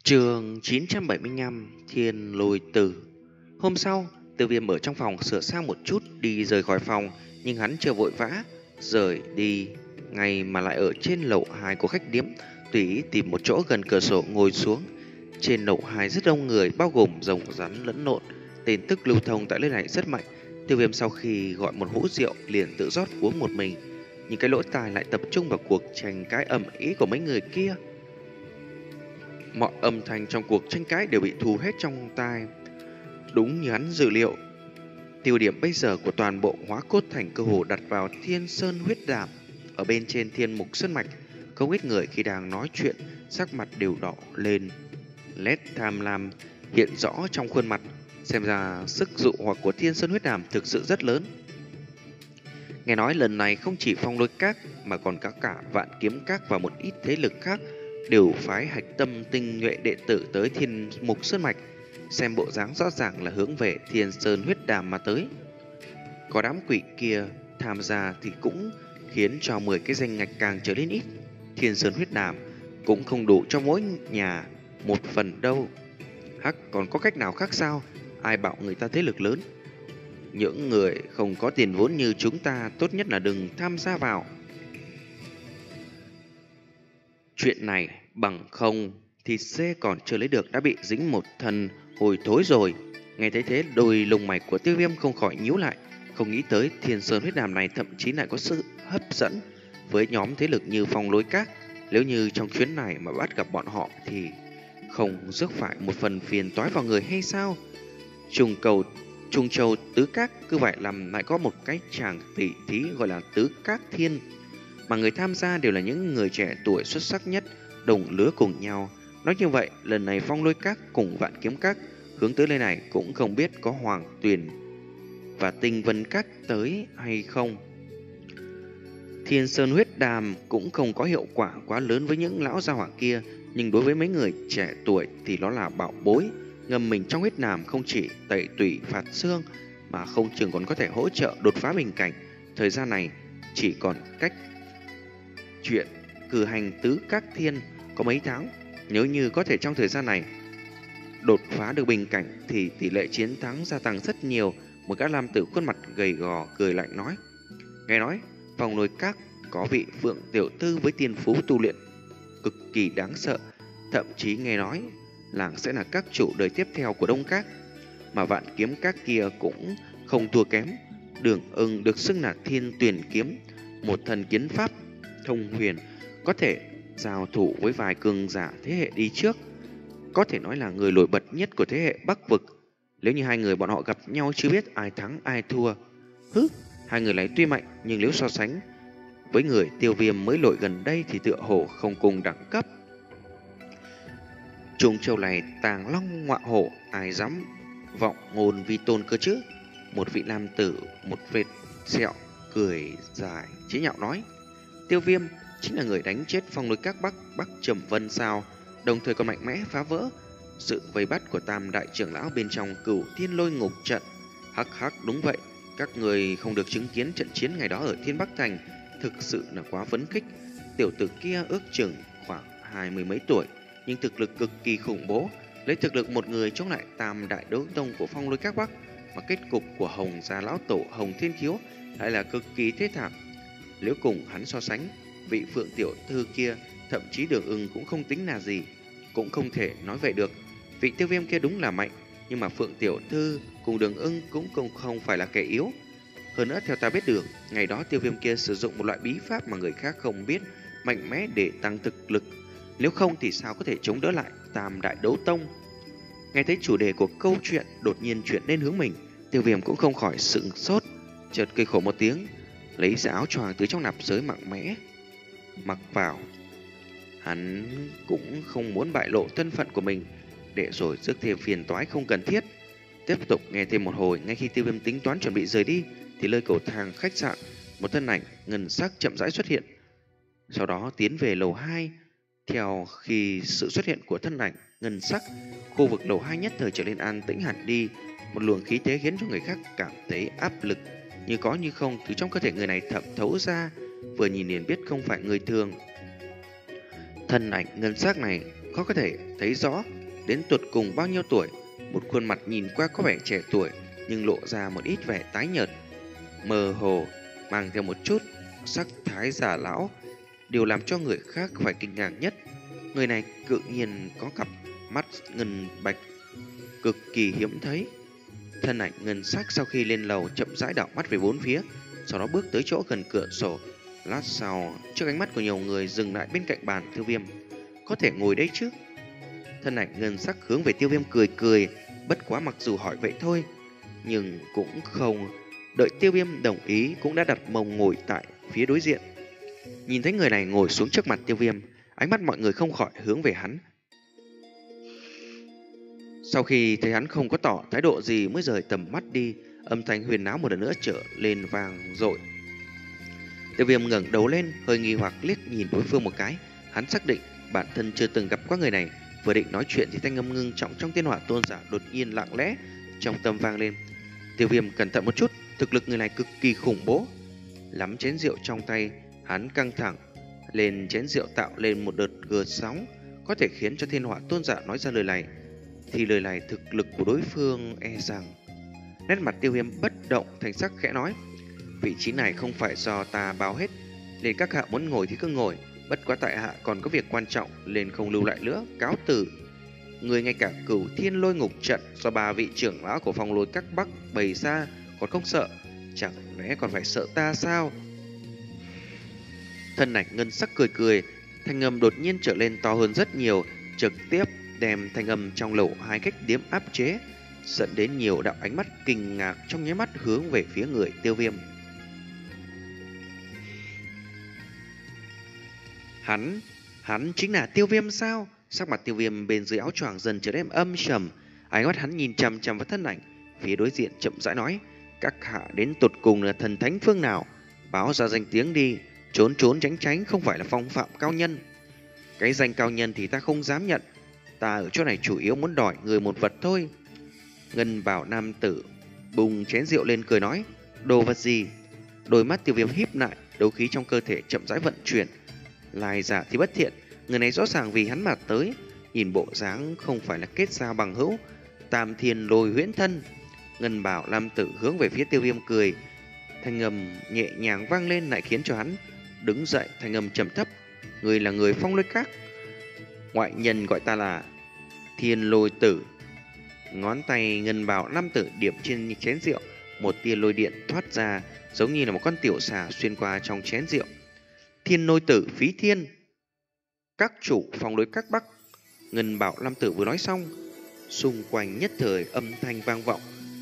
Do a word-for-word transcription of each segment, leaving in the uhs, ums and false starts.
Chương chín trăm bảy mươi lăm Thiên Lôi Tử. Hôm sau, Tiêu Viêm ở trong phòng sửa sang một chút đi rời khỏi phòng, nhưng hắn chưa vội vã rời đi ngay mà lại ở trên lầu hai của khách điếm, tùy ý tìm một chỗ gần cửa sổ ngồi xuống. Trên lầu hai rất đông người, bao gồm rồng rắn lẫn lộn, tin tức lưu thông tại nơi này rất mạnh. Tiêu Viêm sau khi gọi một hũ rượu liền tự rót uống một mình, nhưng cái lỗ tai lại tập trung vào cuộc tranh cãi ầm ĩ của mấy người kia. Mọi âm thanh trong cuộc tranh cãi đều bị thu hết trong tai. Đúng như hắn dự liệu, tiêu điểm bây giờ của toàn bộ Hóa Cốt Thành cơ hồ đặt vào Thiên Sơn huyết đàm. Ở bên trên Thiên Mục Sơn Mạch, không ít người khi đang nói chuyện, sắc mặt đều đỏ lên. Nét tham lam hiện rõ trong khuôn mặt, xem ra sức dụ hoặc của Thiên Sơn huyết đàm thực sự rất lớn. Nghe nói lần này không chỉ Phong Lôi Các mà còn cả cả Vạn Kiếm Các và một ít thế lực khác đều phái hạch tâm tinh nhuệ đệ tử tới Thiên Mục Sơn Mạch, xem bộ dáng rõ ràng là hướng về Thiên Sơn huyết đàm mà tới. Có đám quỷ kia tham gia thì cũng khiến cho mười cái danh ngạch càng trở nên ít. Thiên Sơn huyết đàm cũng không đủ cho mỗi nhà một phần đâu. Hắc, còn có cách nào khác sao? Ai bảo người ta thế lực lớn? Những người không có tiền vốn như chúng ta tốt nhất là đừng tham gia vào chuyện này, bằng không thì C còn chưa lấy được đã bị dính một thân hồi thối rồi. Nghe thấy thế, đôi lông mày của Tiêu Viêm không khỏi nhíu lại, không nghĩ tới Thiên Sơn huyết đàm này thậm chí lại có sự hấp dẫn với nhóm thế lực như Phong Lôi Các. Nếu như trong chuyến này mà bắt gặp bọn họ thì không rước phải một phần phiền toái vào người hay sao? Trùng cầu Trung Châu Tứ Các cứ vậy làm lại có một cái chàng tỷ thí gọi là Tứ Các Thiên, mà người tham gia đều là những người trẻ tuổi xuất sắc nhất, đồng lứa cùng nhau. Nói như vậy, lần này Phong Lôi Các cùng Vạn Kiếm Các hướng tới nơi này cũng không biết có Hoàng Tuyền và Tinh Vân Các tới hay không. Thiên Sơn huyết đàm cũng không có hiệu quả quá lớn với những lão gia hỏa kia, nhưng đối với mấy người trẻ tuổi thì nó là bảo bối. Ngâm mình trong huyết đàm không chỉ tẩy tủy phạt xương mà không chừng còn có thể hỗ trợ đột phá bình cảnh. Thời gian này chỉ còn cách chuyện cử hành Tứ Các Thiên có mấy tháng. Nếu như có thể trong thời gian này đột phá được bình cảnh thì tỷ lệ chiến thắng gia tăng rất nhiều. Một gã nam tử khuôn mặt gầy gò cười lạnh nói: nghe nói Phong Lôi Các có vị Phượng tiểu thư với tiên phú tu luyện cực kỳ đáng sợ, thậm chí nghe nói làng sẽ là các chủ đời tiếp theo của Đông Các. Mà Vạn Kiếm Các kia cũng không thua kém. Đường Ưng được xưng là Thiên Tuyển Kiếm, một thần kiếm pháp thông huyền, có thể giao thủ với vài cường giả thế hệ đi trước, có thể nói là người nổi bật nhất của thế hệ Bắc Vực. Nếu như hai người bọn họ gặp nhau chưa biết ai thắng ai thua. Hứ, hai người này tuy mạnh nhưng nếu so sánh với người Tiêu Viêm mới nổi gần đây thì tựa hồ không cùng đẳng cấp. Trung Châu này tàng long ngọa hổ, ai dám vọng ngôn vi tôn cơ chứ? Một vị nam tử một vệt sẹo cười dài chế nhạo nói: Tiêu Viêm chính là người đánh chết Phong Lôi Các Bắc Bắc Trầm Vân sao? Đồng thời còn mạnh mẽ phá vỡ sự vây bắt của Tam đại trưởng lão bên trong Cửu Thiên Lôi Ngục trận. Hắc hắc, đúng vậy, các người không được chứng kiến trận chiến ngày đó ở Thiên Bắc Thành, thực sự là quá phấn khích. Tiểu tử kia ước chừng khoảng hai mươi mấy tuổi, nhưng thực lực cực kỳ khủng bố, lấy thực lực một người chống lại Tam đại đấu tông của Phong Lôi Các Bắc, mà kết cục của Hồng gia lão tổ Hồng Thiên Khiếu lại là cực kỳ thê thảm. Nếu cùng hắn so sánh, vị Phượng tiểu thư kia, thậm chí Đường Ưng cũng không tính là gì. Cũng không thể nói vậy được. Vị Tiêu Viêm kia đúng là mạnh, nhưng mà Phượng tiểu thư cùng Đường Ưng cũng không, không phải là kẻ yếu. Hơn nữa theo ta biết được, ngày đó Tiêu Viêm kia sử dụng một loại bí pháp mà người khác không biết, mạnh mẽ để tăng thực lực. Nếu không thì sao có thể chống đỡ lại Tam đại đấu tông? Nghe thấy chủ đề của câu chuyện đột nhiên chuyển lên hướng mình, Tiêu Viêm cũng không khỏi sững sốt, chợt cười khổ một tiếng, lấy ra áo choàng từ trong nạp giới mạnh mẽ mặc vào. Hắn cũng không muốn bại lộ thân phận của mình, để rồi rước thêm phiền toái không cần thiết. Tiếp tục nghe thêm một hồi, ngay khi Tiêu Viêm tính toán chuẩn bị rời đi thì nơi cầu thang khách sạn, một thân ảnh ngân sắc chậm rãi xuất hiện, sau đó tiến về lầu hai. Theo khi sự xuất hiện của thân ảnh ngân sắc, khu vực lầu hai nhất thời trở nên an tĩnh hẳn đi. Một luồng khí thế khiến cho người khác cảm thấy áp lực, như có như không từ trong cơ thể người này thẩm thấu ra, vừa nhìn liền biết không phải người thường. Thân ảnh ngân sắc này khó có thể thấy rõ đến tột cùng bao nhiêu tuổi. Một khuôn mặt nhìn qua có vẻ trẻ tuổi nhưng lộ ra một ít vẻ tái nhợt, mơ hồ, mang theo một chút sắc thái già lão. Điều làm cho người khác phải kinh ngạc nhất, người này tự nhiên có cặp mắt ngân bạch cực kỳ hiếm thấy. Thân ảnh ngân sắc sau khi lên lầu chậm rãi đảo mắt về bốn phía, sau đó bước tới chỗ gần cửa sổ. Lát sau, trước ánh mắt của nhiều người dừng lại bên cạnh bàn Tiêu Viêm. Có thể ngồi đấy chứ? Thân ảnh ngân sắc hướng về Tiêu Viêm cười cười, bất quá mặc dù hỏi vậy thôi, nhưng cũng không đợi Tiêu Viêm đồng ý cũng đã đặt mông ngồi tại phía đối diện. Nhìn thấy người này ngồi xuống trước mặt Tiêu Viêm, ánh mắt mọi người không khỏi hướng về hắn. Sau khi thấy hắn không có tỏ thái độ gì mới rời tầm mắt đi, âm thanh huyền náo một lần nữa trở lên vang dội. Tiêu Viêm ngẩng đầu lên, hơi nghi hoặc liếc nhìn đối phương một cái. Hắn xác định bản thân chưa từng gặp qua người này. Vừa định nói chuyện thì thanh âm ngưng trọng trong Tiên Hỏa Tôn giả đột nhiên lặng lẽ trong tâm vang lên. Tiêu Viêm cẩn thận một chút, thực lực người này cực kỳ khủng bố. Lắm chén rượu trong tay, hắn căng thẳng lên chén rượu tạo lên một đợt gợn sóng, có thể khiến cho Thiên Hỏa Tôn giả nói ra lời này, thì lời này thực lực của đối phương e rằng. Nét mặt Tiêu Viêm bất động, thành sắc khẽ nói: vị trí này không phải do ta báo hết, nên các hạ muốn ngồi thì cứ ngồi, bất quá tại hạ còn có việc quan trọng nên không lưu lại nữa, cáo từ. Người ngay cả Cửu Thiên Lôi Ngục trận do ba vị trưởng lão của Phong Lôi các Bắc bày ra còn không sợ, chẳng lẽ còn phải sợ ta sao? Thân ảnh ngân sắc cười cười, thanh âm đột nhiên trở lên to hơn rất nhiều, trực tiếp đem thanh âm trong lẩu hai cách điếm áp chế, dẫn đến nhiều đạo ánh mắt kinh ngạc trong nháy mắt hướng về phía người Tiêu Viêm. Hắn, hắn chính là Tiêu Viêm sao? Sắc mặt Tiêu Viêm bên dưới áo choàng dần trở nên âm trầm, ánh mắt hắn nhìn chằm chằm vào thân ảnh phía đối diện, chậm rãi nói: các hạ đến tột cùng là thần thánh phương nào? Báo ra danh tiếng đi, trốn trốn tránh tránh không phải là phong phạm cao nhân. Cái danh cao nhân thì ta không dám nhận, ta ở chỗ này chủ yếu muốn đòi người một vật thôi. Ngân bảo nam tử bùng chén rượu lên cười nói: đồ vật gì? Đôi mắt Tiêu Viêm híp lại, đấu khí trong cơ thể chậm rãi vận chuyển. Lai giả thì bất thiện, người này rõ ràng vì hắn mà tới, nhìn bộ dáng không phải là kết giao bằng hữu. Tam Thiên Lôi Huyễn Thân. Ngân bảo nam tử hướng về phía Tiêu Viêm cười, thanh âm nhẹ nhàng vang lên lại khiến cho hắn đứng dậy, thanh âm trầm thấp: người là người Phong Lôi Các, ngoại nhân gọi ta là Thiên Lôi Tử. Ngón tay ngân bào nam tử điểm trên chén rượu, một tia lôi điện thoát ra, giống như là một con tiểu xà xuyên qua trong chén rượu. Thiên Lôi Tử Phí Thiên, các chủ Phong Lôi Các Bắc. Ngân bảo nam tử vừa nói xong, xung quanh nhất thời âm thanh vang vọng.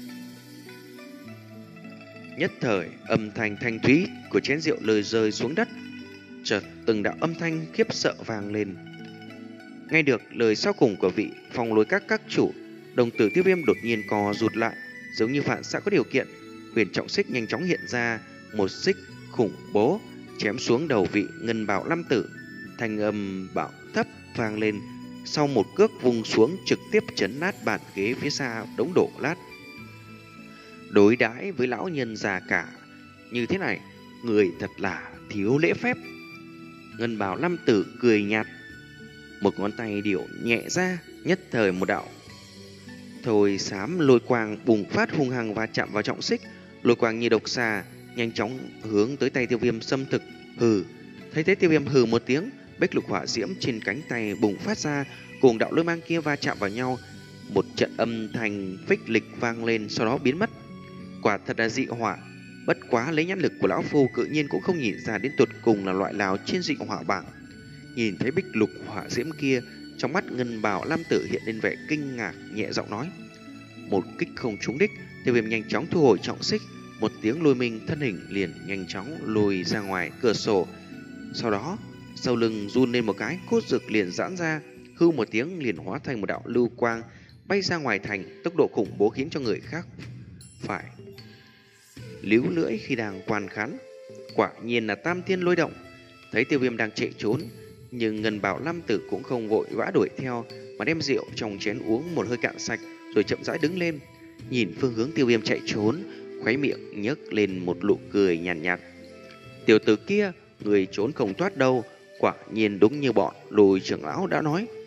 Nhất thời âm thanh thanh thúy của chén rượu lời rơi xuống đất, chợt từng đạo âm thanh khiếp sợ vang lên. Nghe được lời sau cùng của vị Phong Lôi Các các chủ, đồng tử Tiêu Viêm đột nhiên co rụt lại, giống như phản xạ có điều kiện. Huyền trọng xích nhanh chóng hiện ra, một xích khủng bố chém xuống đầu vị ngân bảo nam tử. Thanh âm bạo thấp vang lên, sau một cước vùng xuống trực tiếp chấn nát bàn ghế phía xa đống đổ lát. Đối đãi với lão nhân già cả như thế này, người thật là thiếu lễ phép. Ngân bảo nam tử cười nhạt, một ngón tay điệu nhẹ ra, nhất thời một đạo thôi xám lôi quang bùng phát hung hăng và chạm vào trọng xích. Lôi quang như độc xà nhanh chóng hướng tới tay Tiêu Viêm xâm thực. Hừ. Thấy thế Tiêu Viêm hừ một tiếng, bích lục hỏa diễm trên cánh tay bùng phát ra, cùng đạo lôi mang kia va chạm vào nhau, một trận âm thanh phích lịch vang lên, sau đó biến mất. Quả thật là dị hỏa, bất quá lấy nhãn lực của lão phu tự nhiên cũng không nhìn ra đến tột cùng là loại nào trên dị hỏa bảng. Nhìn thấy bích lục hỏa diễm kia, trong mắt ngân bào nam tử hiện lên vẻ kinh ngạc, nhẹ giọng nói: một kích không trúng đích. Tiêu Viêm nhanh chóng thu hồi trọng xích, một tiếng lôi minh, thân hình liền nhanh chóng lùi ra ngoài cửa sổ. Sau đó sau lưng run lên một cái, cốt dược liền giãn ra, hư một tiếng liền hóa thành một đạo lưu quang bay ra ngoài thành, tốc độ khủng bố khiến cho người khác phải líu lưỡi khi đang quan khán. Quả nhiên là Tam Thiên Lôi Động. Thấy Tiêu Viêm đang chạy trốn, nhưng ngân bảo nam tử cũng không vội vã đuổi theo, mà đem rượu trong chén uống một hơi cạn sạch, rồi chậm rãi đứng lên, nhìn phương hướng Tiêu Viêm chạy trốn, khóe miệng nhếch lên một nụ cười nhàn nhạt, nhạt. Tiểu tử kia, người trốn không thoát đâu, quả nhiên đúng như bọn Lôi trưởng lão đã nói.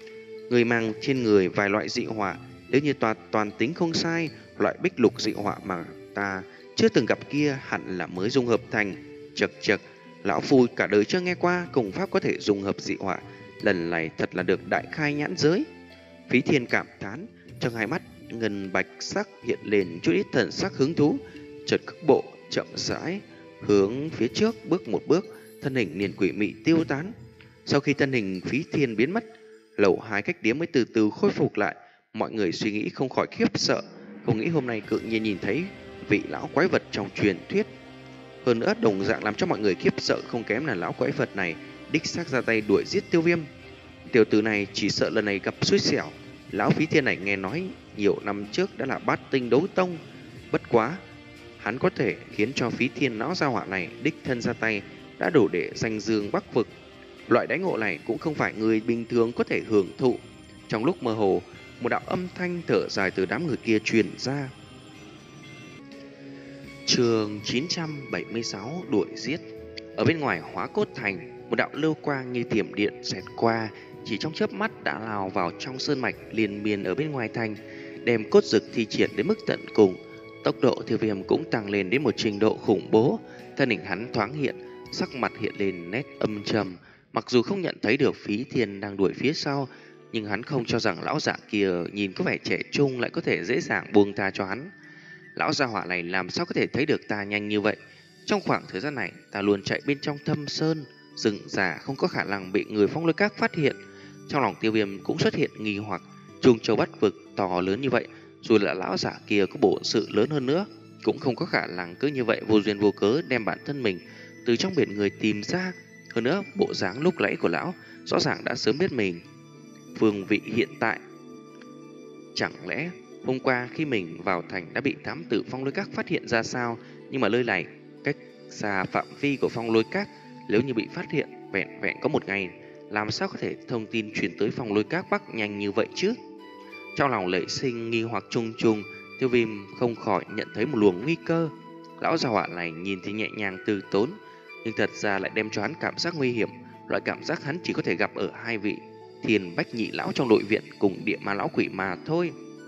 Người mang trên người vài loại dị hỏa, nếu như toàn toàn tính không sai, loại bích lục dị hỏa mà ta chưa từng gặp kia hẳn là mới dung hợp thành. Chật chật, lão phu cả đời chưa nghe qua công pháp có thể dung hợp dị hỏa, lần này thật là được đại khai nhãn giới. Phí Thiên cảm thán, trong hai mắt ngân bạch sắc hiện lên chút ít thần sắc hứng thú, chợt cước bộ chậm rãi hướng phía trước bước một bước, thân hình liền quỷ mị tiêu tán. Sau khi thân hình Phí Thiên biến mất, lầu hai cách điếm mới từ từ khôi phục lại. Mọi người suy nghĩ không khỏi khiếp sợ, không nghĩ hôm nay cự nhiên nhìn thấy vị lão quái vật trong truyền thuyết. Hơn nữa đồng dạng làm cho mọi người khiếp sợ không kém là lão quái vật này đích xác ra tay đuổi giết Tiêu Viêm. Tiểu tử này chỉ sợ lần này gặp xui xẻo. Lão Phí Thiên này nghe nói nhiều năm trước đã là bát tinh đấu tông, bất quá hắn có thể khiến cho Phí Thiên lão gia hỏa này đích thân ra tay đã đủ để danh dương Bắc vực. Loại đãi ngộ này cũng không phải người bình thường có thể hưởng thụ. Trong lúc mơ hồ, một đạo âm thanh thở dài từ đám người kia truyền ra. Chương chín trăm bảy mươi sáu đuổi giết. Ở bên ngoài Hóa Cốt Thành, một đạo lưu quang như thiểm điện xẹt qua, chỉ trong chớp mắt đã lao vào trong sơn mạch liên miên ở bên ngoài thành, đem cốt dực thi triển đến mức tận cùng. Tốc độ Tiêu Viêm cũng tăng lên đến một trình độ khủng bố, thân hình hắn thoáng hiện, sắc mặt hiện lên nét âm trầm. Mặc dù không nhận thấy được Phí Thiên đang đuổi phía sau, nhưng hắn không cho rằng lão giả kia nhìn có vẻ trẻ trung lại có thể dễ dàng buông tha cho hắn. Lão gia hỏa này làm sao có thể thấy được ta nhanh như vậy? Trong khoảng thời gian này, ta luôn chạy bên trong thâm sơn, rừng già không có khả năng bị người Phong Lôi Các phát hiện. Trong lòng Tiêu Viêm cũng xuất hiện nghi hoặc, Trung Châu Bát Vực to lớn như vậy, dù là lão giả kia có bổn sự lớn hơn nữa, cũng không có khả năng cứ như vậy vô duyên vô cớ đem bản thân mình từ trong biển người tìm ra. Hơn nữa, bộ dáng lúc nãy của lão rõ ràng đã sớm biết mình phương vị hiện tại. Chẳng lẽ hôm qua khi mình vào thành đã bị thám tử Phong Lôi Các phát hiện ra sao? Nhưng mà nơi này cách xa phạm vi của Phong Lôi Các, nếu như bị phát hiện vẹn vẹn có một ngày, làm sao có thể thông tin truyền tới Phong Lôi Các Bắc nhanh như vậy chứ? Trong lòng nảy sinh nghi hoặc chung chung, Tiêu Viêm không khỏi nhận thấy một luồng nguy cơ. Lão già họa này nhìn thì nhẹ nhàng từ tốn, nhưng thật ra lại đem cho hắn cảm giác nguy hiểm. Loại cảm giác hắn chỉ có thể gặp ở hai vị Thiên Bách Nhị lão trong nội viện cùng Địa Ma lão quỷ mà thôi.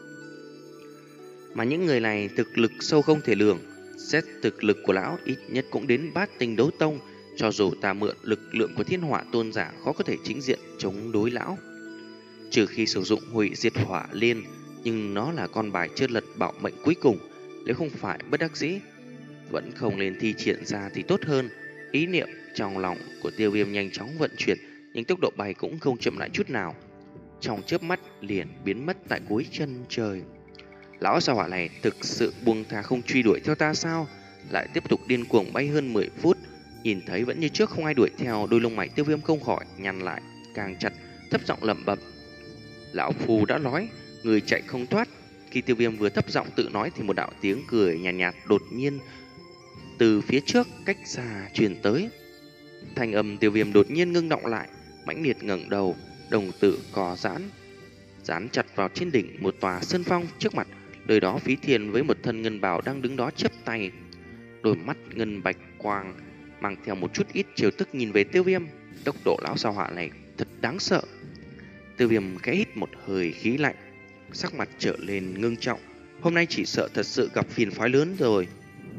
Mà những người này thực lực sâu không thể lường, xét thực lực của lão ít nhất cũng đến bát tinh đấu tông. Cho dù ta mượn lực lượng của Thiên Hỏa tôn giả khó có thể chính diện chống đối lão, trừ khi sử dụng hủy diệt hỏa liên, nhưng nó là con bài chưa lật bảo mệnh cuối cùng. Nếu không phải bất đắc dĩ, vẫn không nên thi triển ra thì tốt hơn. Ý niệm trong lòng của Tiêu Viêm nhanh chóng vận chuyển, nhưng tốc độ bay cũng không chậm lại chút nào, trong chớp mắt liền biến mất tại cuối chân trời. Lão gia hỏa này thực sự buông tha không truy đuổi theo ta sao? Lại tiếp tục điên cuồng bay hơn mười phút, nhìn thấy vẫn như trước không ai đuổi theo, đôi lông mày Tiêu Viêm không khỏi nhăn lại càng chặt, thấp giọng lẩm bẩm: lão phu đã nói, người chạy không thoát. Khi Tiêu Viêm vừa thấp giọng tự nói thì một đạo tiếng cười nhàn nhạt, nhạt đột nhiên từ phía trước cách xa truyền tới. Thanh âm Tiêu Viêm đột nhiên ngưng động lại, mãnh liệt ngẩng đầu, đồng tử co giãn, dán chặt vào trên đỉnh một tòa sơn phong trước mặt. Nơi đó Phí Thiên với một thân ngân bào đang đứng đó chắp tay, đôi mắt ngân bạch quang mang theo một chút ít trêu tức nhìn về Tiêu Viêm. Tốc độ lão sao họa này thật đáng sợ. Tiêu Viêm khẽ hít một hơi khí lạnh, sắc mặt trở lên ngưng trọng. Hôm nay chỉ sợ thật sự gặp phiền phái lớn rồi.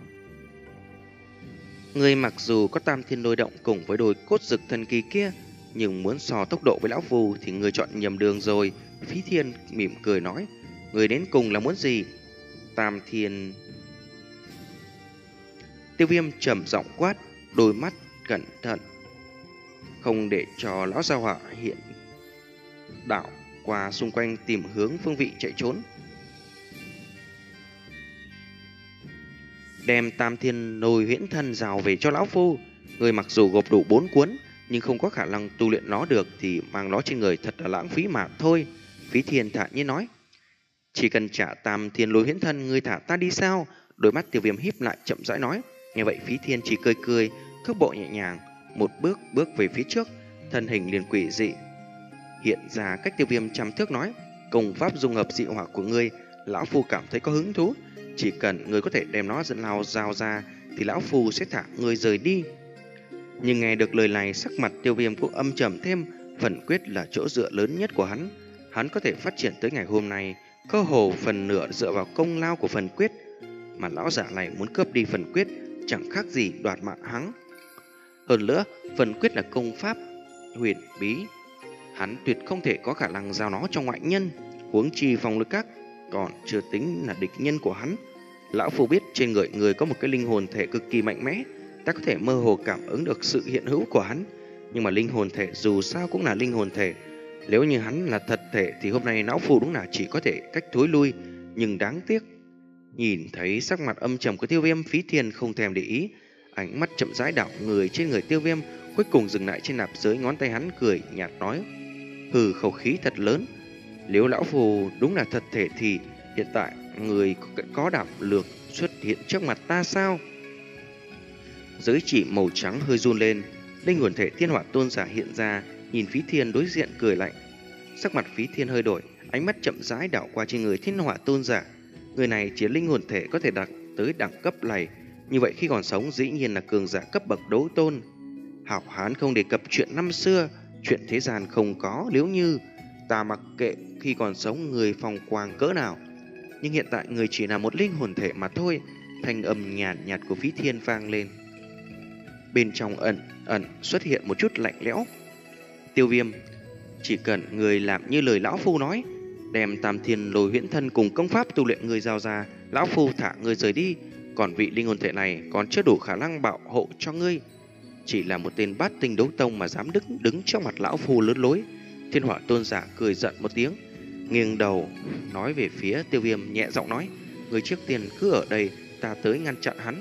Người mặc dù có tam thiên lôi động cùng với đôi cốt dực thần kỳ kia, nhưng muốn so tốc độ với lão phu thì người chọn nhầm đường rồi. Phí Thiên mỉm cười nói: người đến cùng là muốn gì? Tam thiên... Tiêu Viêm trầm giọng quát, đôi mắt cẩn thận, không để cho lão gia hỏa hiện đảo qua xung quanh tìm hướng phương vị chạy trốn. Đem tam thiên lôi huyễn thân rào về cho lão phu. Người mặc dù gộp đủ bốn cuốn, nhưng không có khả năng tu luyện nó được thì mang nó trên người thật là lãng phí mà thôi. Phí Thiên thản nhiên nói: chỉ cần trả tam thiên lôi huyễn thân, người thả ta đi sao? Đôi mắt Tiêu Viêm híp lại chậm rãi nói. Nghe vậy Phí Thiên chỉ cười cười, cước bộ nhẹ nhàng, một bước bước về phía trước, thân hình liền quỷ dị hiện ra cách Tiêu Viêm trăm thước, nói: công pháp dung hợp dị hỏa của ngươi, lão phu cảm thấy có hứng thú. Chỉ cần ngươi có thể đem nó dẫn lao giao ra thì lão phu sẽ thả ngươi rời đi. Nhưng nghe được lời này, sắc mặt Tiêu Viêm cũng âm trầm thêm. Phần quyết là chỗ dựa lớn nhất của hắn, hắn có thể phát triển tới ngày hôm nay, cơ hồ phần nửa dựa vào công lao của phần quyết, mà lão giả này muốn cướp đi phần quyết chẳng khác gì đoạt mạng hắn. Hơn nữa, phần quyết là công pháp huyền bí, hắn tuyệt không thể có khả năng giao nó cho ngoại nhân, huống chi Phong Lôi Các còn chưa tính là địch nhân của hắn. Lão phu biết trên người người có một cái linh hồn thể cực kỳ mạnh mẽ, ta có thể mơ hồ cảm ứng được sự hiện hữu của hắn, nhưng mà linh hồn thể dù sao cũng là linh hồn thể. Nếu như hắn là thật thể thì hôm nay lão phu đúng là chỉ có thể cách thối lui, nhưng đáng tiếc. Nhìn thấy sắc mặt âm trầm của Tiêu Viêm, Phí Thiên không thèm để ý, ánh mắt chậm rãi đảo người trên người Tiêu Viêm, cuối cùng dừng lại trên nạp giới ngón tay hắn, cười nhạt nói: hừ, khẩu khí thật lớn. Nếu lão phu đúng là thật thể thì hiện tại người có đảm lược xuất hiện trước mặt ta sao? Giới chỉ màu trắng hơi run lên, linh hồn thể Thiên Hỏa Tôn giả hiện ra, nhìn Phí Thiên đối diện cười lạnh. Sắc mặt Phí Thiên hơi đổi, ánh mắt chậm rãi đảo qua trên người Thiên Hỏa Tôn giả. Người này chỉ linh hồn thể có thể đạt tới đẳng cấp này, như vậy khi còn sống dĩ nhiên là cường giả cấp bậc đấu tôn. Hảo Hán không đề cập chuyện năm xưa, chuyện thế gian không có, nếu như ta mặc kệ khi còn sống người phong quang cỡ nào, nhưng hiện tại người chỉ là một linh hồn thể mà thôi. Thanh âm nhàn nhạt, nhạt của Phí Thiên vang lên, bên trong ẩn ẩn xuất hiện một chút lạnh lẽo. Tiêu Viêm, chỉ cần người làm như lời lão phu nói, đem Tam Thiên Lôi Huyễn Thân cùng công pháp tu luyện người giao ra, lão phu thả người rời đi. Còn vị linh hồn thể này còn chưa đủ khả năng bảo hộ cho ngươi, chỉ là một tên bát tinh đấu tông mà dám đứng đứng trước mặt lão phu lớn lối. Thiên Hỏa Tôn giả cười giận một tiếng, nghiêng đầu nói về phía Tiêu Viêm, nhẹ giọng nói: người trước tiên cứ ở đây, ta tới ngăn chặn hắn.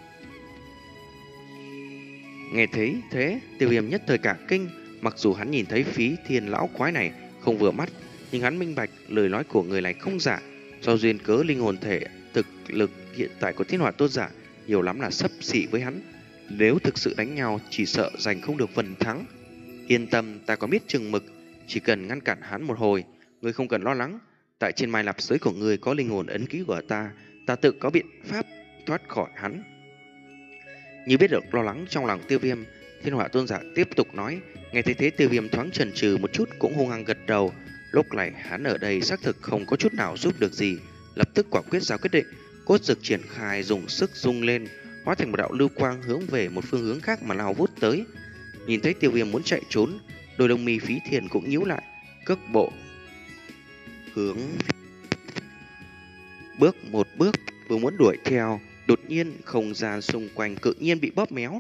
Nghe thấy thế, Tiêu Viêm nhất thời cả kinh. Mặc dù hắn nhìn thấy Phí Thiên lão quái này không vừa mắt, nhưng hắn minh bạch lời nói của người này không giả. Do duyên cớ linh hồn thể thực lực hiện tại của Thiên Hỏa Tôn giả nhiều lắm là xấp xỉ với hắn, nếu thực sự đánh nhau chỉ sợ giành không được phần thắng. Yên tâm, ta có biết chừng mực, chỉ cần ngăn cản hắn một hồi, ngươi không cần lo lắng. Tại trên mai lạp giới của ngươi có linh hồn ấn ký của ta, ta tự có biện pháp thoát khỏi hắn. Như biết được lo lắng trong lòng Tiêu Viêm, Thiên Hỏa Tôn giả tiếp tục nói. Nghe thấy thế, Tiêu Viêm thoáng chần chừ một chút cũng hung hăng gật đầu. Lúc này hắn ở đây xác thực không có chút nào giúp được gì, lập tức quả quyết ra quyết định. Cốt dược triển khai, dùng sức rung lên, hóa thành một đạo lưu quang hướng về một phương hướng khác mà lao vút tới. Nhìn thấy Tiêu Viêm muốn chạy trốn, đôi lông mi Phí Thiên cũng nhíu lại, cước bộ hướng bước một bước, vừa muốn đuổi theo, đột nhiên không gian xung quanh tự nhiên bị bóp méo.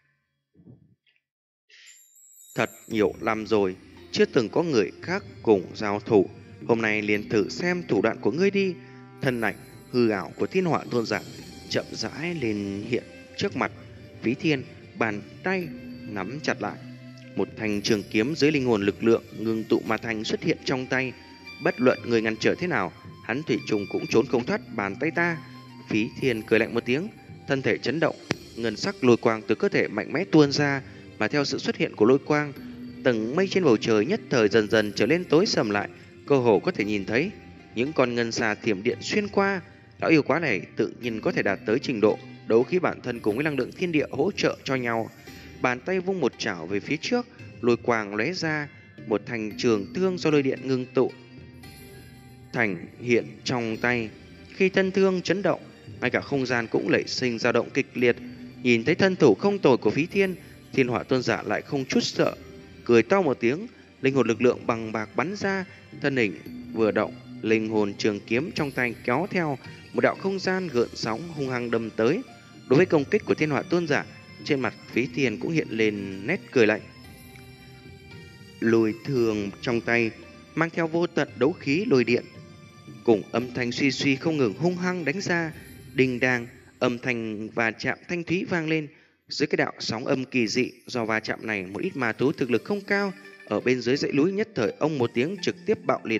Thật nhiều năm rồi chưa từng có người khác cùng giao thủ, hôm nay liền thử xem thủ đoạn của ngươi đi. Thân ảnh hư ảo của Thiên Hỏa Tôn giả chậm rãi lên hiện trước mặt Phí Thiên, bàn tay nắm chặt lại, một thanh trường kiếm dưới linh hồn lực lượng ngưng tụ mà thành xuất hiện trong tay. Bất luận người ngăn trở thế nào, hắn thủy trùng cũng trốn không thoát bàn tay ta. Phí Thiên cười lạnh một tiếng, thân thể chấn động, ngân sắc lôi quang từ cơ thể mạnh mẽ tuôn ra, mà theo sự xuất hiện của lôi quang, tầng mây trên bầu trời nhất thời dần dần trở lên tối sầm lại, cơ hồ có thể nhìn thấy những con ngân xà thiểm điện xuyên qua. Lão yêu quái này tự nhiên có thể đạt tới trình độ đấu khí bản thân cùng với năng lượng thiên địa hỗ trợ cho nhau. Bàn tay vung một chảo về phía trước, lôi quang lóe ra, một thanh trường thương do lôi điện ngưng tụ thành hiện trong tay. Khi thân thương chấn động, ngay cả không gian cũng nảy sinh dao động kịch liệt. Nhìn thấy thân thủ không tồi của Phí Thiên, Thiên Hỏa Tôn giả lại không chút sợ, cười to một tiếng, linh hồn lực lượng bằng bạc bắn ra, thân hình vừa động, linh hồn trường kiếm trong tay kéo theo một đạo không gian gợn sóng hung hăng đâm tới. Đối với công kích của Thiên Hỏa Tôn giả, trên mặt Phí Thiên cũng hiện lên nét cười lạnh. Lôi thường trong tay mang theo vô tận đấu khí lôi điện, cùng âm thanh suy suy không ngừng hung hăng đánh ra. Đình đàng, âm thanh và chạm thanh thúy vang lên. Dưới cái đạo sóng âm kỳ dị do va chạm này, một ít ma thú thực lực không cao ở bên dưới dãy núi nhất thời ông một tiếng trực tiếp bạo liệt.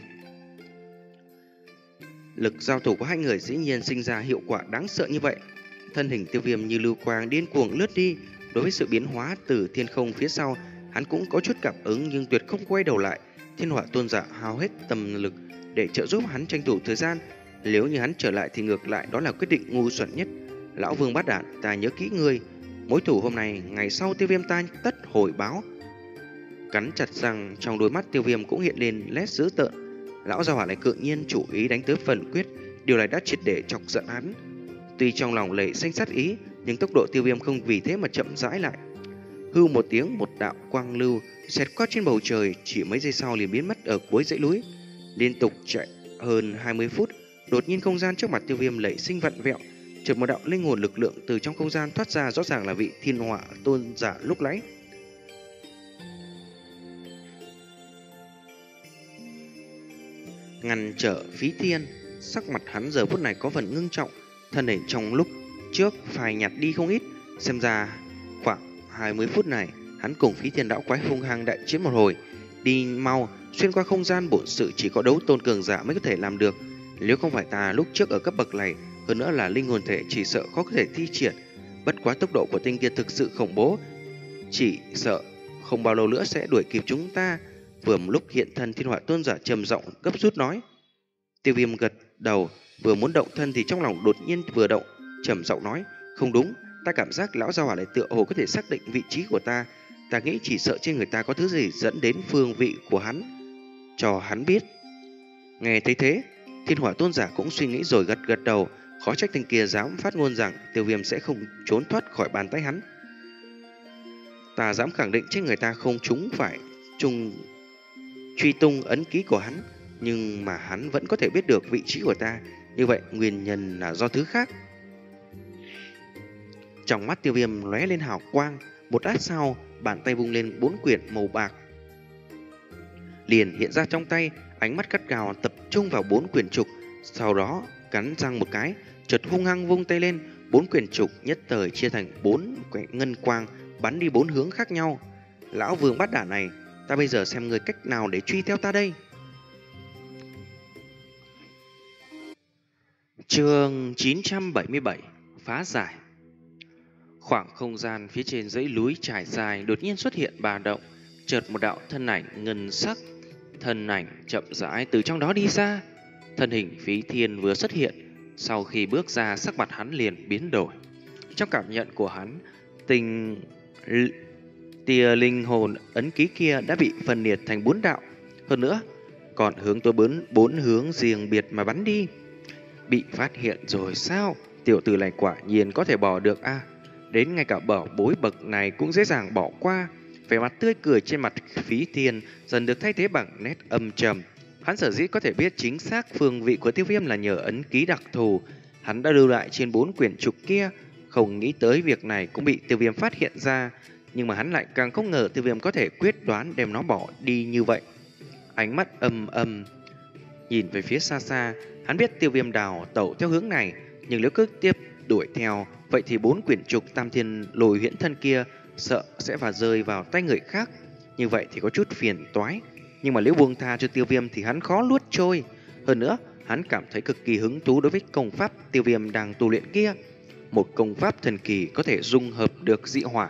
Lực giao thủ của hai người dĩ nhiên sinh ra hiệu quả đáng sợ như vậy. Thân hình Tiêu Viêm như lưu quang điên cuồng lướt đi. Đối với sự biến hóa từ thiên không phía sau, hắn cũng có chút cảm ứng nhưng tuyệt không quay đầu lại. Thiên Hỏa Tôn giả hao hết tâm lực để trợ giúp hắn tranh thủ thời gian. Nếu như hắn trở lại thì ngược lại đó là quyết định ngu xuẩn nhất. Lão Vương Bát Đản, ta nhớ kỹ ngươi, mối thủ hôm nay ngày sau Tiêu Viêm ta tất hồi báo. Cắn chặt răng, trong đôi mắt Tiêu Viêm cũng hiện lên nét dữ tợn. lão gia hỏa này cự nhiên chủ ý đánh tới phần quyết. Điều này đã triệt để chọc giận hắn. Tuy trong lòng lệ xanh sát ý, nhưng tốc độ Tiêu Viêm không vì thế mà chậm rãi lại. Hưu một tiếng, một đạo quang lưu xẹt qua trên bầu trời, chỉ mấy giây sau liền biến mất ở cuối dãy núi. Liên tục chạy hơn hai mươi phút, đột nhiên không gian trước mặt Tiêu Viêm lệ sinh vặn vẹo, chợt một đạo linh hồn lực lượng từ trong không gian thoát ra, rõ ràng là vị thiên hỏa tôn giả lúc nãy. Ngăn trở Phí Thiên, sắc mặt hắn giờ phút này có phần ngưng trọng, thân hình trong lúc trước phai nhạt đi không ít. Xem ra khoảng hai mươi phút này hắn cùng Phí Thiên đạo quái hung hăng đại chiến một hồi. Đi mau, xuyên qua không gian bổn sự chỉ có đấu tôn cường giả mới có thể làm được. Nếu không phải ta lúc trước ở cấp bậc này, hơn nữa là linh hồn thể, chỉ sợ khó có thể thi triển. Bất quá tốc độ của tinh kia thực sự khủng bố, chỉ sợ không bao lâu nữa sẽ đuổi kịp chúng ta. Vừa một lúc hiện thân, thiên hỏa tôn giả trầm giọng gấp rút nói. Tiêu Viêm gật đầu, vừa muốn động thân thì trong lòng đột nhiên vừa động, trầm giọng nói, không đúng, ta cảm giác lão gia hỏa này tựa hồ có thể xác định vị trí của ta. Ta nghĩ chỉ sợ trên người ta có thứ gì dẫn đến phương vị của hắn, cho hắn biết. Nghe thấy thế, thiên hỏa tôn giả cũng suy nghĩ rồi gật gật đầu. Khó trách tên kia dám phát ngôn rằng Tiêu Viêm sẽ không trốn thoát khỏi bàn tay hắn. Ta dám khẳng định trên người ta không chúng phải trùng truy tung ấn ký của hắn, nhưng mà hắn vẫn có thể biết được vị trí của ta. Như vậy nguyên nhân là do thứ khác. Trong mắt Tiêu Viêm lóe lên hào quang. Một lát sau, bàn tay vung lên bốn quyển màu bạc liền hiện ra trong tay. Ánh mắt gắt gao tập trung vào bốn quyển trục, sau đó cắn răng một cái, chợt hung hăng vung tay lên. Bốn quyển trục nhất thời chia thành bốn ngân quang, bắn đi bốn hướng khác nhau. Lão vương bát đản này, ta bây giờ xem người cách nào để truy theo ta đây. Chương chín trăm bảy mươi bảy, phá giải. Khoảng không gian phía trên dãy núi trải dài đột nhiên xuất hiện ba động, chợt một đạo thân ảnh ngân sắc, thân ảnh chậm rãi từ trong đó đi ra. Thân hình Phí Thiên vừa xuất hiện, sau khi bước ra sắc mặt hắn liền biến đổi. Trong cảm nhận của hắn, tình tia linh hồn ấn ký kia đã bị phân liệt thành bốn đạo, hơn nữa còn hướng tới bốn bốn hướng riêng biệt mà bắn đi. Bị phát hiện rồi sao? Tiểu tử này quả nhiên có thể bỏ được a à? Đến ngay cả bảo bối bậc này cũng dễ dàng bỏ qua. Vẻ mặt tươi cười trên mặt Phí Thiên dần được thay thế bằng nét âm trầm. Hắn sở dĩ có thể biết chính xác phương vị của Tiêu Viêm là nhờ ấn ký đặc thù hắn đã lưu lại trên bốn quyển trục kia. Không nghĩ tới việc này cũng bị Tiêu Viêm phát hiện ra, nhưng mà hắn lại càng không ngờ Tiêu Viêm có thể quyết đoán đem nó bỏ đi như vậy. Ánh mắt âm âm nhìn về phía xa xa, hắn biết Tiêu Viêm đào tẩu theo hướng này, nhưng nếu cứ tiếp đuổi theo, vậy thì bốn quyển trục tam thiên lồi huyễn thân kia sợ sẽ và rơi vào tay người khác. Như vậy thì có chút phiền toái. Nhưng mà nếu buông tha cho Tiêu Viêm thì hắn khó luốt trôi. Hơn nữa, hắn cảm thấy cực kỳ hứng thú đối với công pháp Tiêu Viêm đang tu luyện kia. Một công pháp thần kỳ có thể dung hợp được dị hỏa.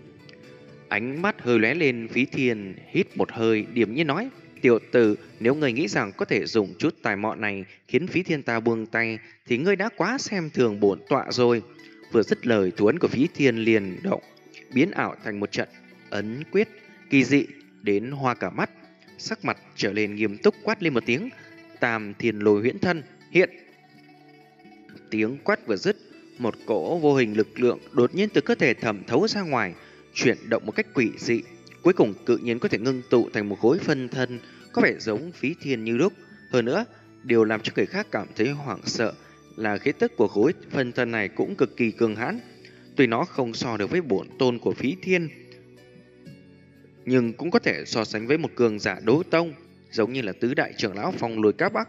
Ánh mắt hơi lóe lên, Phí Thiên hít một hơi, điềm nhiên nói, tiểu tử, nếu ngươi nghĩ rằng có thể dùng chút tài mọn này khiến Phí Thiên ta buông tay thì ngươi đã quá xem thường bổn tọa rồi. Vừa dứt lời, thủ ấn của Phí Thiên liền động, biến ảo thành một trận ấn quyết kỳ dị đến hoa cả mắt. Sắc mặt trở lên nghiêm túc, quát lên một tiếng, tam thiên lôi huyễn thân hiện. Tiếng quát vừa dứt, một cỗ vô hình lực lượng đột nhiên từ cơ thể thẩm thấu ra ngoài, chuyển động một cách quỷ dị, cuối cùng tự nhiên có thể ngưng tụ thành một khối phân thân có vẻ giống Phí Thiên như lúc. Hơn nữa, điều làm cho người khác cảm thấy hoảng sợ là khí tức của khối phân thân này cũng cực kỳ cường hãn. Tuy nó không so được với bổn tôn của Phí Thiên, nhưng cũng có thể so sánh với một cường giả đấu tông, giống như là tứ đại trưởng lão Phong Lôi Các Bắc.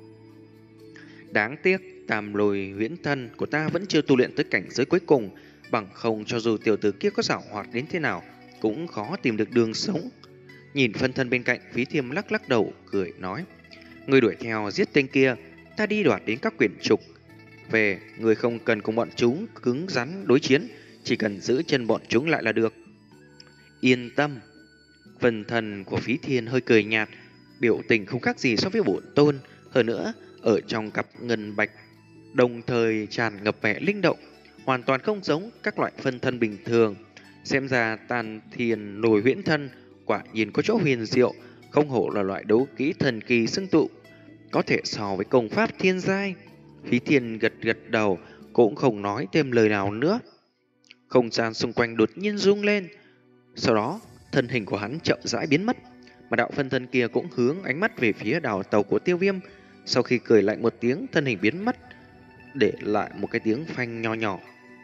Đáng tiếc, tam lôi huyễn thân của ta vẫn chưa tu luyện tới cảnh giới cuối cùng, bằng không cho dù tiểu tử kia có giảo hoạt đến thế nào cũng khó tìm được đường sống. Nhìn phân thân bên cạnh, Phí Thiên lắc lắc đầu cười nói, người đuổi theo giết tên kia, ta đi đoạt đến các quyển trục về, người không cần cùng bọn chúng cứng rắn đối chiến, chỉ cần giữ chân bọn chúng lại là được. Yên tâm. Phân thân của Phí Thiên hơi cười nhạt, biểu tình không khác gì so với bổn tôn. Hơn nữa, ở trong cặp ngân bạch đồng thời tràn ngập vẻ linh động, hoàn toàn không giống các loại phân thân bình thường. Xem ra tàn thiên lôi huyễn thân quả nhiên có chỗ huyền diệu, không hổ là loại đấu kỹ thần kỳ xưng tụ. có thể so với công pháp thiên giai. Phí Thiên gật gật đầu, cũng không nói thêm lời nào nữa. Không gian xung quanh đột nhiên rung lên, sau đó thân hình của hắn chậm rãi biến mất, mà đạo phân thân kia cũng hướng ánh mắt về phía đảo tàu của Tiêu Viêm. Sau khi cười lạnh một tiếng, thân hình biến mất, để lại một cái tiếng phanh nho nhỏ.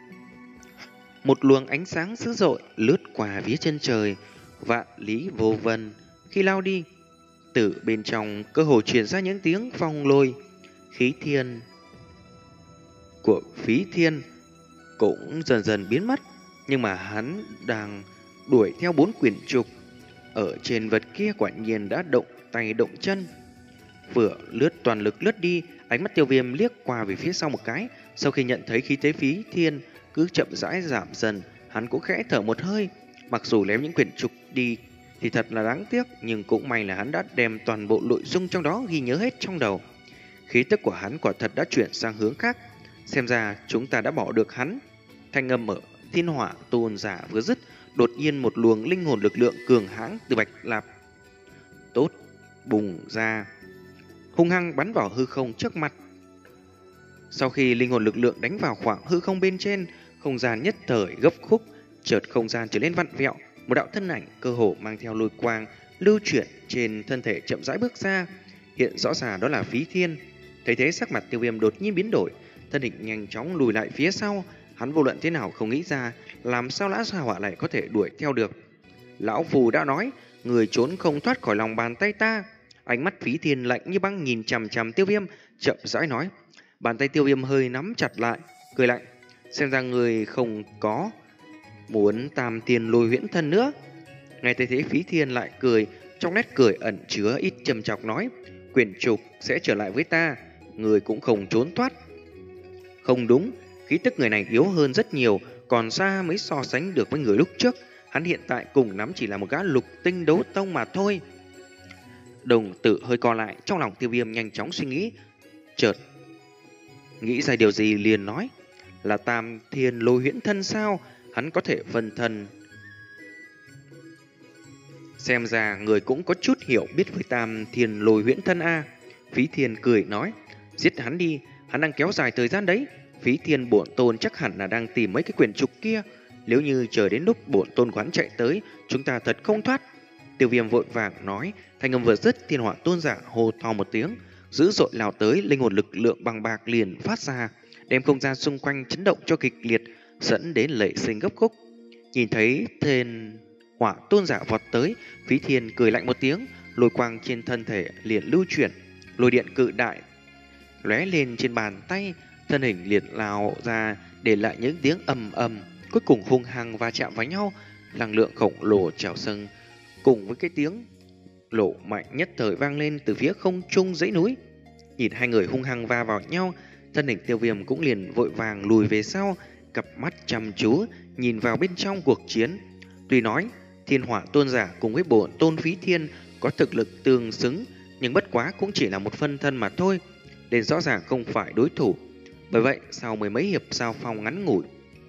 Một luồng ánh sáng dữ dội lướt qua phía chân trời, vạn lý vô vân. Khi lao đi, từ bên trong cơ hồ truyền ra những tiếng phong lôi. Khí thiên của Phí Thiên cũng dần dần biến mất, nhưng mà hắn đang đuổi theo bốn quyển trục. Ở trên vật kia quả nhiên đã động tay động chân. Vừa lướt toàn lực lướt đi, ánh mắt Tiêu Viêm liếc qua về phía sau một cái. Sau khi nhận thấy khí thế Phí Thiên cứ chậm rãi giảm dần, hắn cũng khẽ thở một hơi. Mặc dù ném những quyển trục đi thì thật là đáng tiếc, nhưng cũng may là hắn đã đem toàn bộ nội dung trong đó ghi nhớ hết trong đầu. Khí tức của hắn quả thật đã chuyển sang hướng khác. Xem ra chúng ta đã bỏ được hắn. Thanh âm ở Thiên Hỏa Tôn giả vừa dứt, đột nhiên một luồng linh hồn lực lượng cường hãn từ Bạch Lạp tốt bùng ra, hung hăng bắn vào hư không trước mặt. Sau khi linh hồn lực lượng đánh vào khoảng hư không bên trên, không gian nhất thời gấp khúc, chợt không gian trở nên vặn vẹo. Một đạo thân ảnh cơ hồ mang theo lôi quang lưu chuyển trên thân thể chậm rãi bước ra. Hiện rõ ràng đó là Phí Thiên. Thấy thế, sắc mặt Tiêu Viêm đột nhiên biến đổi, thân hình nhanh chóng lùi lại phía sau. Hắn vô luận thế nào không nghĩ ra làm sao Lã Gia Hỏa này có thể đuổi theo được. Lão Phù đã nói, người trốn không thoát khỏi lòng bàn tay ta. Ánh mắt Phí Thiên lạnh như băng nhìn chằm chằm Tiêu Viêm, chậm rãi nói. Bàn tay Tiêu Viêm hơi nắm chặt lại, cười lạnh. Xem ra người không có muốn tam tiền lôi huyễn thân nữa. Ngay thấy thế, Phí Thiên lại cười, trong nét cười ẩn chứa ít trầm trọng nói. Quyển trục sẽ trở lại với ta, người cũng không trốn thoát. Không đúng, khí tức người này yếu hơn rất nhiều, còn xa mới so sánh được với người lúc trước. Hắn hiện tại cùng lắm chỉ là một gã lục tinh đấu tông mà thôi. Đồng tử hơi co lại, trong lòng Tiêu Viêm nhanh chóng suy nghĩ, chợt nghĩ ra điều gì liền nói. Là tam thiên lôi huyễn thân sao? Hắn có thể phân thân. Xem ra người cũng có chút hiểu biết với tam thiên lôi huyễn thân a. Phí Thiên cười nói. Giết hắn đi, hắn đang kéo dài thời gian đấy. Phí Thiên bổn tôn chắc hẳn là đang tìm mấy cái quyển trục kia. Nếu như chờ đến lúc bổn tôn quán chạy tới, chúng ta thật không thoát. Tiêu Viêm vội vàng nói. Thanh âm vừa dứt, Thiên Hỏa Tôn giả hô to một tiếng, dữ dội lao tới, linh hồn lực lượng bằng bạc liền phát ra, đem không gian xung quanh chấn động cho kịch liệt, dẫn đến lệ sinh gấp khúc. Nhìn thấy Thiên Hỏa Tôn giả vọt tới, Phí Thiên cười lạnh một tiếng, lôi quang trên thân thể liền lưu chuyển, lôi điện cự đại lóe lên trên bàn tay, thân hình liền lao ra, để lại những tiếng ầm ầm, cuối cùng hung hăng va chạm vào nhau, năng lượng khổng lồ trào dâng cùng với cái tiếng lộ mạnh nhất thời vang lên từ phía không trung dãy núi. Nhìn hai người hung hăng va vào nhau, thân hình Tiêu Viêm cũng liền vội vàng lùi về sau, cặp mắt chăm chú nhìn vào bên trong cuộc chiến. Tuy nói Thiên Hỏa Tôn giả cùng với bổn tôn Phí Thiên có thực lực tương xứng, nhưng bất quá cũng chỉ là một phân thân mà thôi, nên rõ ràng không phải đối thủ. Bởi vậy sau mười mấy hiệp giao phong ngắn ngủi,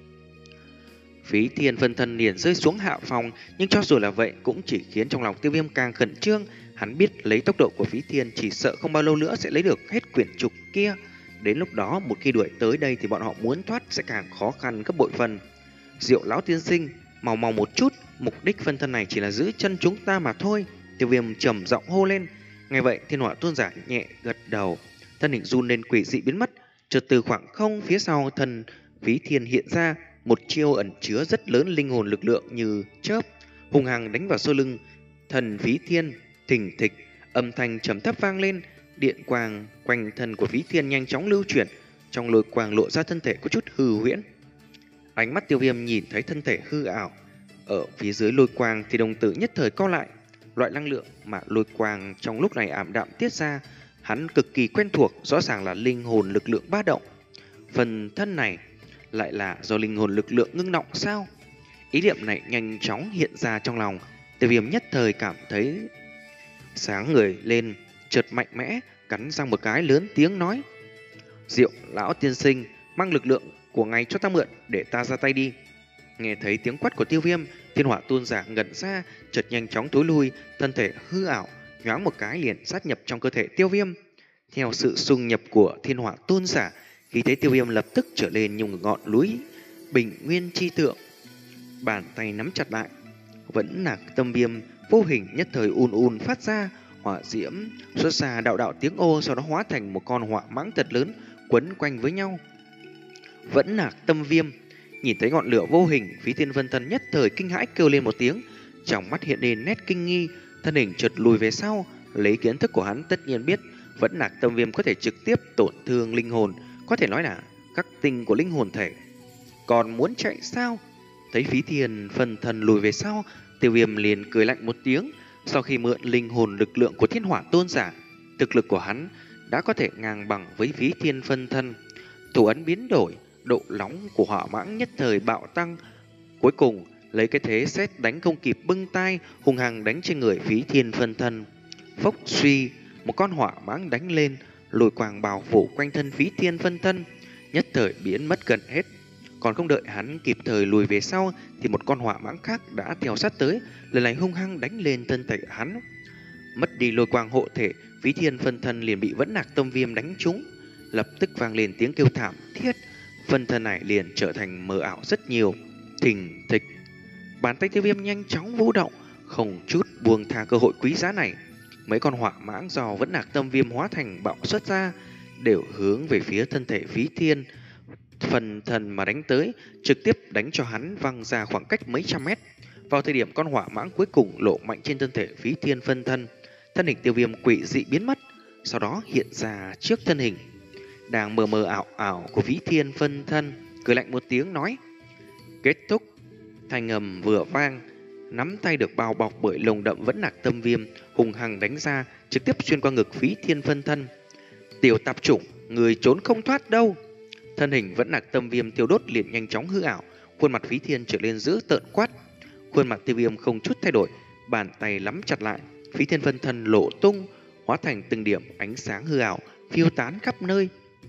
Phí Thiên phân thân liền rơi xuống hạ phòng, nhưng cho dù là vậy cũng chỉ khiến trong lòng Tiêu Viêm càng khẩn trương. Hắn biết lấy tốc độ của Phí Thiên chỉ sợ không bao lâu nữa sẽ lấy được hết quyển trục kia. Đến lúc đó một khi đuổi tới đây thì bọn họ muốn thoát sẽ càng khó khăn gấp bội phần. Diệu lão tiên sinh, mau mau một chút, mục đích phân thân này chỉ là giữ chân chúng ta mà thôi. Tiêu Viêm trầm giọng hô lên. Nghe vậy Thiên Hỏa Tôn giả nhẹ gật đầu, thân hình run lên quỷ dị biến mất. Chợt từ khoảng không phía sau thân Phí Thiên hiện ra một chiêu ẩn chứa rất lớn linh hồn lực lượng như chớp, hung hăng đánh vào sau lưng thần Phí Thiên. Thình thịch, âm thanh trầm thấp vang lên, điện quang quanh thân của Phí Thiên nhanh chóng lưu chuyển, trong lôi quang lộ ra thân thể có chút hư huyễn. Ánh mắt Tiêu Viêm nhìn thấy thân thể hư ảo ở phía dưới lôi quang thì đồng tử nhất thời co lại. Loại năng lượng mà lôi quang trong lúc này ảm đạm tiết ra, hắn cực kỳ quen thuộc, rõ ràng là linh hồn lực lượng ba động. Phần thân này lại là do linh hồn lực lượng ngưng động sao? Ý niệm này nhanh chóng hiện ra trong lòng. Tiêu Viêm nhất thời cảm thấy sáng người lên, chợt mạnh mẽ cắn răng một cái, lớn tiếng nói: Diệu lão tiên sinh, mang lực lượng của ngài cho ta mượn, để ta ra tay đi. Nghe thấy tiếng quát của Tiêu Viêm, Thiên Hỏa Tôn giả ngẩn ra, chợt nhanh chóng tối lui, thân thể hư ảo nhoáng một cái liền sát nhập trong cơ thể Tiêu Viêm. Theo sự xung nhập của thiên hỏa tôn giả, khí thế Tiêu Viêm lập tức trở lên như một ngọn núi bình nguyên chi tượng. Bàn tay nắm chặt lại, vẫn là tâm viêm vô hình nhất thời ùn ùn phát ra hỏa diễm xuất ra đạo đạo tiếng ô, sau đó hóa thành một con hỏa mãng thật lớn quấn quanh với nhau. Vẫn là tâm viêm nhìn thấy ngọn lửa vô hình, Phí Thiên Phân Thân nhất thời kinh hãi kêu lên một tiếng, trong mắt hiện lên nét kinh nghi, thân hình chợt lùi về sau. Lấy kiến thức của hắn tất nhiên biết vẫn là tâm viêm có thể trực tiếp tổn thương linh hồn, có thể nói là các tinh của linh hồn thể. Còn muốn chạy sao? Thấy Phí Thiên Phân Thân lùi về sau, Tiêu Viêm liền cười lạnh một tiếng. Sau khi mượn linh hồn lực lượng của thiên hỏa tôn giả, thực lực của hắn đã có thể ngang bằng với Phí Thiên Phân Thân. Thủ ấn biến đổi, độ nóng của hỏa mãng nhất thời bạo tăng, cuối cùng lấy cái thế xét đánh không kịp bưng tay, hung hăng đánh trên người Phí Thiên Phân Thân. Phốc suy, một con hỏa mãng đánh lên, lôi quang bao phủ quanh thân Phí Thiên Phân Thân, nhất thời biến mất gần hết. Còn không đợi hắn kịp thời lùi về sau thì một con hỏa mãng khác đã theo sát tới, lần này hung hăng đánh lên thân thể hắn. Mất đi lôi quang hộ thể, Phí Thiên Phân Thân liền bị Vẫn Nạc Tâm Viêm đánh trúng, lập tức vang lên tiếng kêu thảm thiết. Phân thân này liền trở thành mờ ảo rất nhiều. Thình thịch, bàn tay Tiêu Viêm nhanh chóng vũ động, không chút buông tha cơ hội quý giá này. Mấy con hỏa mãng do Vẫn Nạc Tâm Viêm hóa thành bạo xuất ra, đều hướng về phía thân thể Phí Thiên Phân Thân mà đánh tới, trực tiếp đánh cho hắn văng ra khoảng cách mấy trăm mét. Vào thời điểm con hỏa mãng cuối cùng lộ mạnh trên thân thể Phí Thiên Phân Thân, thân hình Tiêu Viêm quỷ dị biến mất, sau đó hiện ra trước thân hình đang mờ mờ ảo ảo của Phí Thiên Phân Thân, cười lạnh một tiếng nói: kết thúc. Thanh âm vừa vang, nắm tay được bao bọc bởi lồng đậm Vẫn Nạc Tâm Viêm hùng hăng đánh ra, trực tiếp xuyên qua ngực Phí Thiên Phân Thân. Tiểu tạp chủng, người trốn không thoát đâu. Thân hình Vẫn Nạc Tâm Viêm tiêu đốt liền nhanh chóng hư ảo, khuôn mặt Phí Thiên trở lên dữ tợn quát. Khuôn mặt Tiêu Viêm không chút thay đổi, bàn tay nắm chặt lại, Phí Thiên Phân Thân lộ tung, hóa thành từng điểm ánh sáng hư ảo phiêu tán khắp nơi.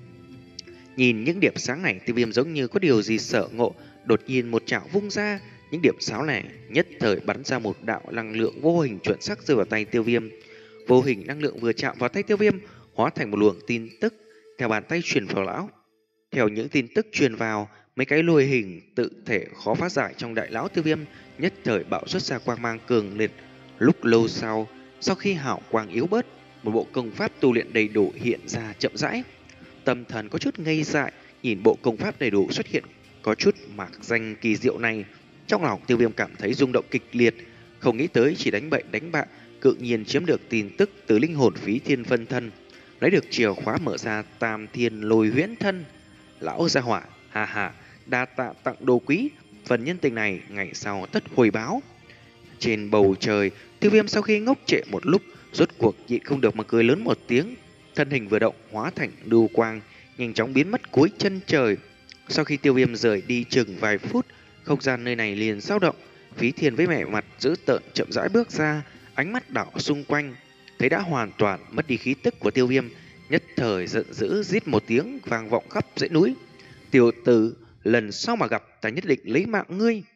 Nhìn những điểm sáng này, Tiêu Viêm giống như có điều gì sợ ngộ, đột nhiên một chảo vung ra, những điểm sáng này nhất thời bắn ra một đạo năng lượng vô hình chuẩn xác rơi vào tay Tiêu Viêm. Vô hình năng lượng vừa chạm vào tay Tiêu Viêm, hóa thành một luồng tin tức theo bàn tay truyền vào lão. Theo những tin tức truyền vào, mấy cái lôi hình tự thể khó phá giải trong đại lão Tiêu Viêm nhất thời bạo xuất ra quang mang cường liệt. Lúc lâu sau, sau khi hào quang yếu bớt, một bộ công pháp tu luyện đầy đủ hiện ra chậm rãi. Tâm thần có chút ngây dại, nhìn bộ công pháp đầy đủ xuất hiện có chút mạc danh kỳ diệu này, trong lòng Tiêu Viêm cảm thấy rung động kịch liệt, không nghĩ tới chỉ đánh bậy đánh bạ, cự nhiên chiếm được tin tức từ linh hồn Phí Thiên Phân Thân, lấy được chìa khóa mở ra Tam Thiên Lôi Huyễn Thân. Lão gia hỏa, hà hà, đa tạ tặng đồ quý, phần nhân tình này ngày sau tất hồi báo. Trên bầu trời, Tiêu Viêm sau khi ngốc trệ một lúc, rốt cuộc nhịn không được mà cười lớn một tiếng, thân hình vừa động hóa thành lưu quang, nhanh chóng biến mất cuối chân trời. Sau khi Tiêu Viêm rời đi chừng vài phút, không gian nơi này liền dao động. Phí Thiên với vẻ mặt dữ tợn chậm rãi bước ra, ánh mắt đảo xung quanh, thấy đã hoàn toàn mất đi khí tức của Tiêu Viêm, nhất thời giận dữ rít một tiếng vang vọng khắp dãy núi: tiểu tử, lần sau mà gặp ta nhất định lấy mạng ngươi.